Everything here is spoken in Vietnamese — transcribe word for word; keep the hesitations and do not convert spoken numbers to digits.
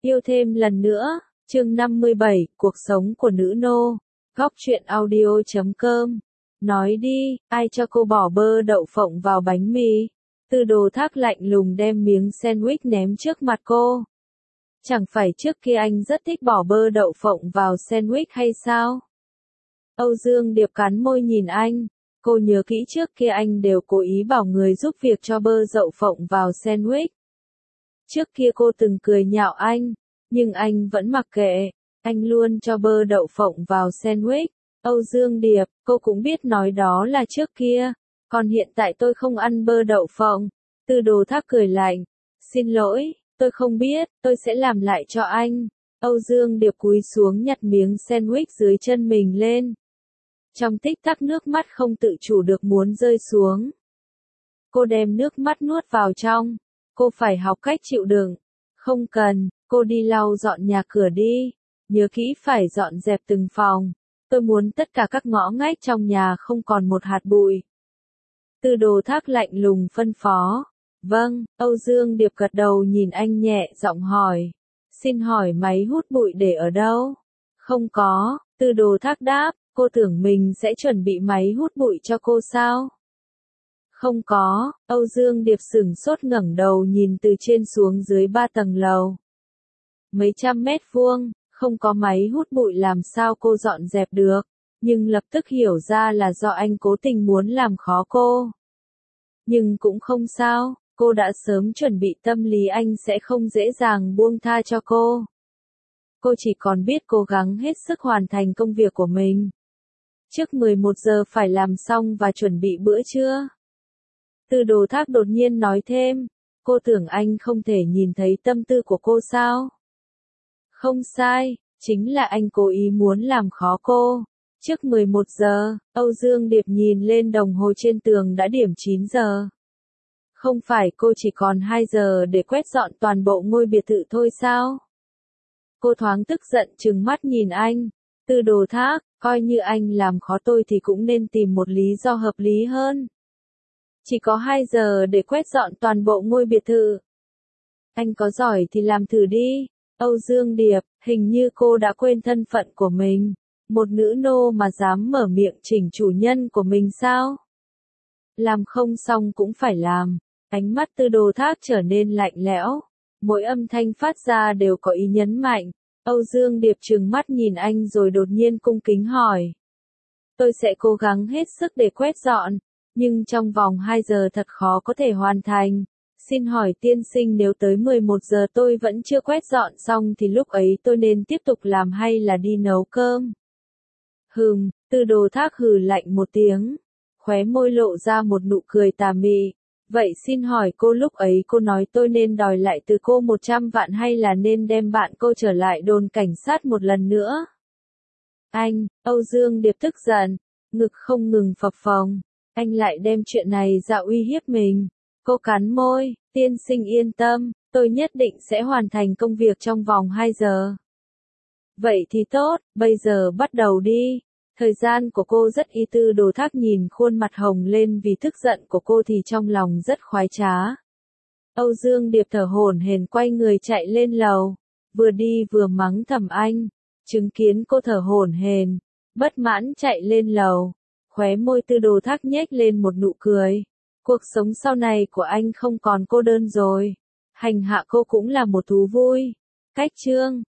Yêu thêm lần nữa, chương năm mươi bảy, cuộc sống của nữ nô, góc truyện audio chấm com. Nói đi, ai cho cô bỏ bơ đậu phộng vào bánh mì? Tư Đồ Thác lạnh lùng đem miếng sandwich ném trước mặt cô. Chẳng phải trước kia anh rất thích bỏ bơ đậu phộng vào sandwich hay sao? Âu Dương Điệp cắn môi nhìn anh. Cô nhớ kỹ trước kia anh đều cố ý bảo người giúp việc cho bơ đậu phộng vào sandwich. Trước kia cô từng cười nhạo anh, nhưng anh vẫn mặc kệ, anh luôn cho bơ đậu phộng vào sandwich. Âu Dương Điệp, cô cũng biết nói đó là trước kia, còn hiện tại tôi không ăn bơ đậu phộng. Tư Đồ Thác cười lạnh, xin lỗi, tôi không biết, tôi sẽ làm lại cho anh. Âu Dương Điệp cúi xuống nhặt miếng sandwich dưới chân mình lên. Trong tích tắc nước mắt không tự chủ được muốn rơi xuống. Cô đem nước mắt nuốt vào trong. Cô phải học cách chịu đựng. Không cần, cô đi lau dọn nhà cửa đi. Nhớ kỹ phải dọn dẹp từng phòng. Tôi muốn tất cả các ngõ ngách trong nhà không còn một hạt bụi. Tư Đồ Thác lạnh lùng phân phó. Vâng, Âu Dương Điệp gật đầu nhìn anh nhẹ giọng hỏi. Xin hỏi máy hút bụi để ở đâu? Không có, Tư Đồ Thác đáp, cô tưởng mình sẽ chuẩn bị máy hút bụi cho cô sao? Không có, Âu Dương Điệp sửng sốt ngẩng đầu nhìn từ trên xuống dưới ba tầng lầu. Mấy trăm mét vuông, không có máy hút bụi làm sao cô dọn dẹp được, nhưng lập tức hiểu ra là do anh cố tình muốn làm khó cô. Nhưng cũng không sao, cô đã sớm chuẩn bị tâm lý anh sẽ không dễ dàng buông tha cho cô. Cô chỉ còn biết cố gắng hết sức hoàn thành công việc của mình. Trước mười một giờ phải làm xong và chuẩn bị bữa trưa. Tư Đồ Thác đột nhiên nói thêm, cô tưởng anh không thể nhìn thấy tâm tư của cô sao? Không sai, chính là anh cố ý muốn làm khó cô. Trước mười một giờ, Âu Dương Điệp nhìn lên đồng hồ trên tường đã điểm chín giờ. Không phải cô chỉ còn hai giờ để quét dọn toàn bộ ngôi biệt thự thôi sao? Cô thoáng tức giận trừng mắt nhìn anh. Tư Đồ Thác, coi như anh làm khó tôi thì cũng nên tìm một lý do hợp lý hơn. Chỉ có hai giờ để quét dọn toàn bộ ngôi biệt thự. Anh có giỏi thì làm thử đi. Âu Dương Điệp, hình như cô đã quên thân phận của mình. Một nữ nô mà dám mở miệng chỉnh chủ nhân của mình sao? Làm không xong cũng phải làm. Ánh mắt Tư Đồ Thác trở nên lạnh lẽo. Mỗi âm thanh phát ra đều có ý nhấn mạnh. Âu Dương Điệp trừng mắt nhìn anh rồi đột nhiên cung kính hỏi. Tôi sẽ cố gắng hết sức để quét dọn, nhưng trong vòng hai giờ thật khó có thể hoàn thành. Xin hỏi tiên sinh nếu tới mười một giờ tôi vẫn chưa quét dọn xong thì lúc ấy tôi nên tiếp tục làm hay là đi nấu cơm? Hừm, Tư Đồ Thác hừ lạnh một tiếng, khóe môi lộ ra một nụ cười tà mị. Vậy xin hỏi cô lúc ấy cô nói tôi nên đòi lại từ cô một trăm vạn hay là nên đem bạn cô trở lại đồn cảnh sát một lần nữa? Anh, Âu Dương Điệp tức giận, ngực không ngừng phập phồng. Anh lại đem chuyện này ra uy hiếp mình. Cô cắn môi, tiên sinh yên tâm, tôi nhất định sẽ hoàn thành công việc trong vòng hai giờ. Vậy thì tốt, bây giờ bắt đầu đi. Thời gian của cô rất ít. Tư Đồ Thác nhìn khuôn mặt hồng lên vì tức giận của cô thì trong lòng rất khoái trá. Âu Dương Điệp thở hổn hển quay người chạy lên lầu, vừa đi vừa mắng thầm anh. Chứng kiến cô thở hổn hển, bất mãn chạy lên lầu, khóe môi Tư Đồ Thác nhếch lên một nụ cười. Cuộc sống sau này của anh không còn cô đơn rồi. Hành hạ cô cũng là một thú vui. Cách chương